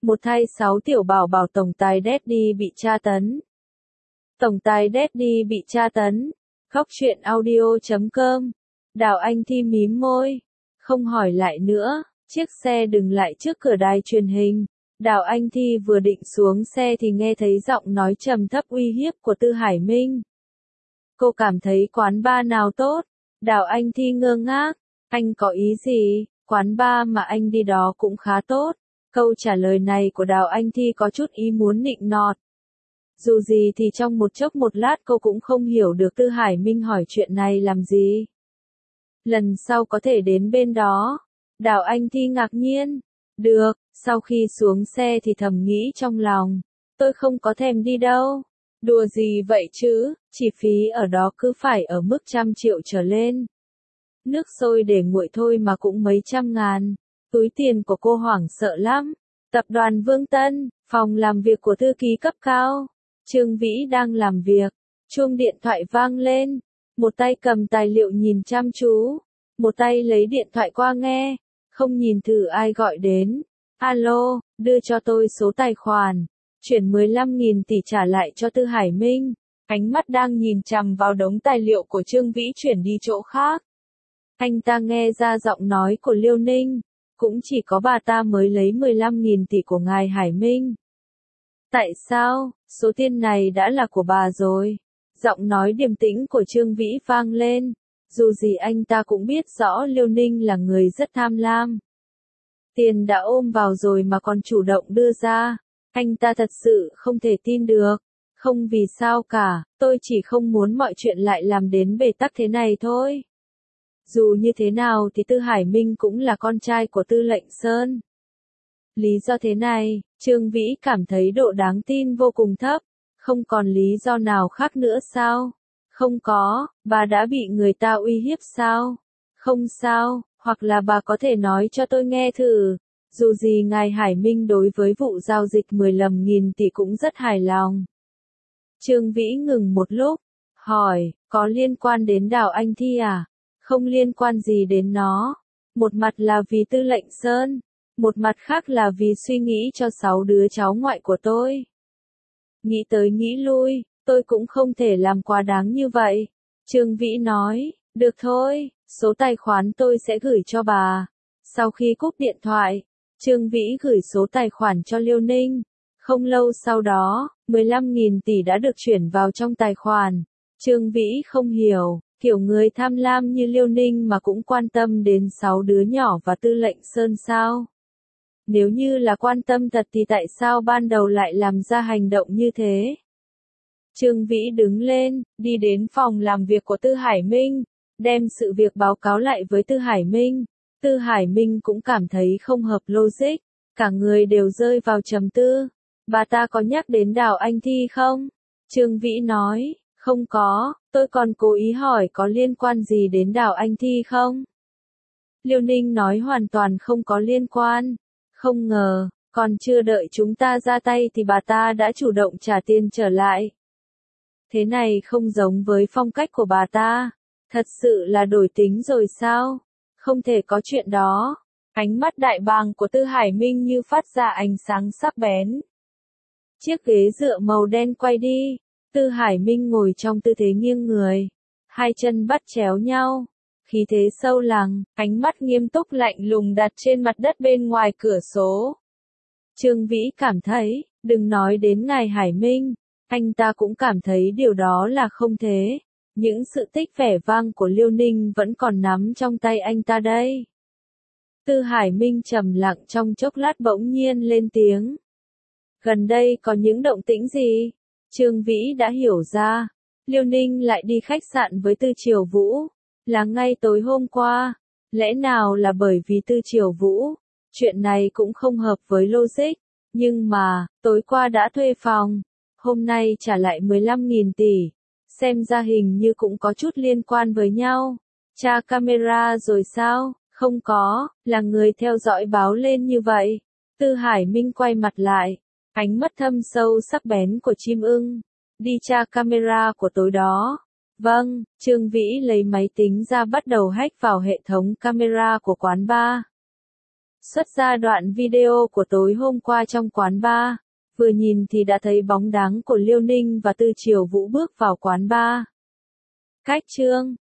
Một thay 6 tiểu bảo bảo tổng tài Daddy bị tra tấn. Tổng tài Daddy bị tra tấn. Khóc chuyện audio.com. Đào Anh Thi mím môi. Không hỏi lại nữa. Chiếc xe dừng lại trước cửa đài truyền hình. Đào Anh Thi vừa định xuống xe thì nghe thấy giọng nói trầm thấp uy hiếp của Tư Hải Minh. Cô cảm thấy quán bar nào tốt? Đào Anh Thi ngơ ngác. Anh có ý gì? Quán bar mà anh đi đó cũng khá tốt. Câu trả lời này của Đào Anh Thi có chút ý muốn nịnh nọt. Dù gì thì trong một chốc một lát cô cũng không hiểu được Tư Hải Minh hỏi chuyện này làm gì. Lần sau có thể đến bên đó. Đào Anh Thi ngạc nhiên. Được, sau khi xuống xe thì thầm nghĩ trong lòng. Tôi không có thèm đi đâu. Đùa gì vậy chứ, chi phí ở đó cứ phải ở mức 100 triệu trở lên. Nước sôi để nguội thôi mà cũng mấy trăm ngàn. Túi tiền của cô hoảng sợ lắm. Tập đoàn Vương Tân, phòng làm việc của thư ký cấp cao. Trương Vĩ đang làm việc. Chuông điện thoại vang lên. Một tay cầm tài liệu nhìn chăm chú. Một tay lấy điện thoại qua nghe. Không nhìn thử ai gọi đến. Alo, đưa cho tôi số tài khoản. Chuyển 15.000 tỷ trả lại cho Tư Hải Minh. Ánh mắt đang nhìn chằm vào đống tài liệu của Trương Vĩ chuyển đi chỗ khác. Anh ta nghe ra giọng nói của Liêu Ninh. Cũng chỉ có bà ta mới lấy 15.000 tỷ của ngài Hải Minh. Tại sao, số tiền này đã là của bà rồi? Giọng nói điềm tĩnh của Trương Vĩ vang lên. Dù gì anh ta cũng biết rõ Liêu Ninh là người rất tham lam. Tiền đã ôm vào rồi mà còn chủ động đưa ra. Anh ta thật sự không thể tin được. Không vì sao cả, tôi chỉ không muốn mọi chuyện lại làm đến bế tắc thế này thôi. Dù như thế nào thì Tư Hải Minh cũng là con trai của Tư Lệnh Sơn. Lý do thế này, Trương Vĩ cảm thấy độ đáng tin vô cùng thấp. Không còn lý do nào khác nữa sao? Không có, bà đã bị người ta uy hiếp sao? Không sao, hoặc là bà có thể nói cho tôi nghe thử. Dù gì ngài Hải Minh đối với vụ giao dịch 15.000 tỷ cũng rất hài lòng. Trương Vĩ ngừng một lúc, hỏi, có liên quan đến Đào Anh Thi à? Không liên quan gì đến nó. Một mặt là vì Tư Lệnh Sơn, một mặt khác là vì suy nghĩ cho 6 đứa cháu ngoại của tôi. Nghĩ tới nghĩ lui, tôi cũng không thể làm quá đáng như vậy. Trương Vĩ nói, được thôi, số tài khoản tôi sẽ gửi cho bà. Sau khi cúp điện thoại, Trương Vĩ gửi số tài khoản cho Liêu Ninh. Không lâu sau đó, 15.000 tỷ đã được chuyển vào trong tài khoản. Trương Vĩ không hiểu, kiểu người tham lam như Liêu Ninh mà cũng quan tâm đến 6 đứa nhỏ và Tư Lệnh Sơn sao? Nếu như là quan tâm thật thì tại sao ban đầu lại làm ra hành động như thế? Trương Vĩ đứng lên, đi đến phòng làm việc của Tư Hải Minh, đem sự việc báo cáo lại với Tư Hải Minh. Tư Hải Minh cũng cảm thấy không hợp logic, cả người đều rơi vào trầm tư. Bà ta có nhắc đến Đào Anh Thi không? Trương Vĩ nói, không có, tôi còn cố ý hỏi có liên quan gì đến Đào Anh Thi không? Liêu Ninh nói hoàn toàn không có liên quan. Không ngờ, còn chưa đợi chúng ta ra tay thì bà ta đã chủ động trả tiền trở lại. Thế này không giống với phong cách của bà ta. Thật sự là đổi tính rồi sao? Không thể có chuyện đó. Ánh mắt đại bàng của Tư Hải Minh như phát ra ánh sáng sắc bén. Chiếc ghế dựa màu đen quay đi. Tư Hải Minh ngồi trong tư thế nghiêng người. Hai chân bắt chéo nhau. Khí thế sâu lắng, ánh mắt nghiêm túc lạnh lùng đặt trên mặt đất bên ngoài cửa sổ. Trương Vĩ cảm thấy, đừng nói đến ngài Hải Minh, anh ta cũng cảm thấy điều đó là không thế. Những sự tích vẻ vang của Liêu Ninh vẫn còn nắm trong tay anh ta đây. Tư Hải Minh trầm lặng trong chốc lát bỗng nhiên lên tiếng. Gần đây có những động tĩnh gì? Trương Vĩ đã hiểu ra. Liêu Ninh lại đi khách sạn với Tư Triều Vũ. Là ngay tối hôm qua. Lẽ nào là bởi vì Tư Triều Vũ? Chuyện này cũng không hợp với logic. Nhưng mà, tối qua đã thuê phòng. Hôm nay trả lại 15.000 tỷ. Xem ra hình như cũng có chút liên quan với nhau. Tra camera rồi sao? Không có, là người theo dõi báo lên như vậy. Tư Hải Minh quay mặt lại. Ánh mắt thâm sâu sắc bén của chim ưng. Đi tra camera của tối đó. Vâng, Trương Vĩ lấy máy tính ra bắt đầu hack vào hệ thống camera của quán bar. Xuất ra đoạn video của tối hôm qua trong quán bar, vừa nhìn thì đã thấy bóng dáng của Liêu Ninh và Tư Triều Vũ bước vào quán bar. Cách chương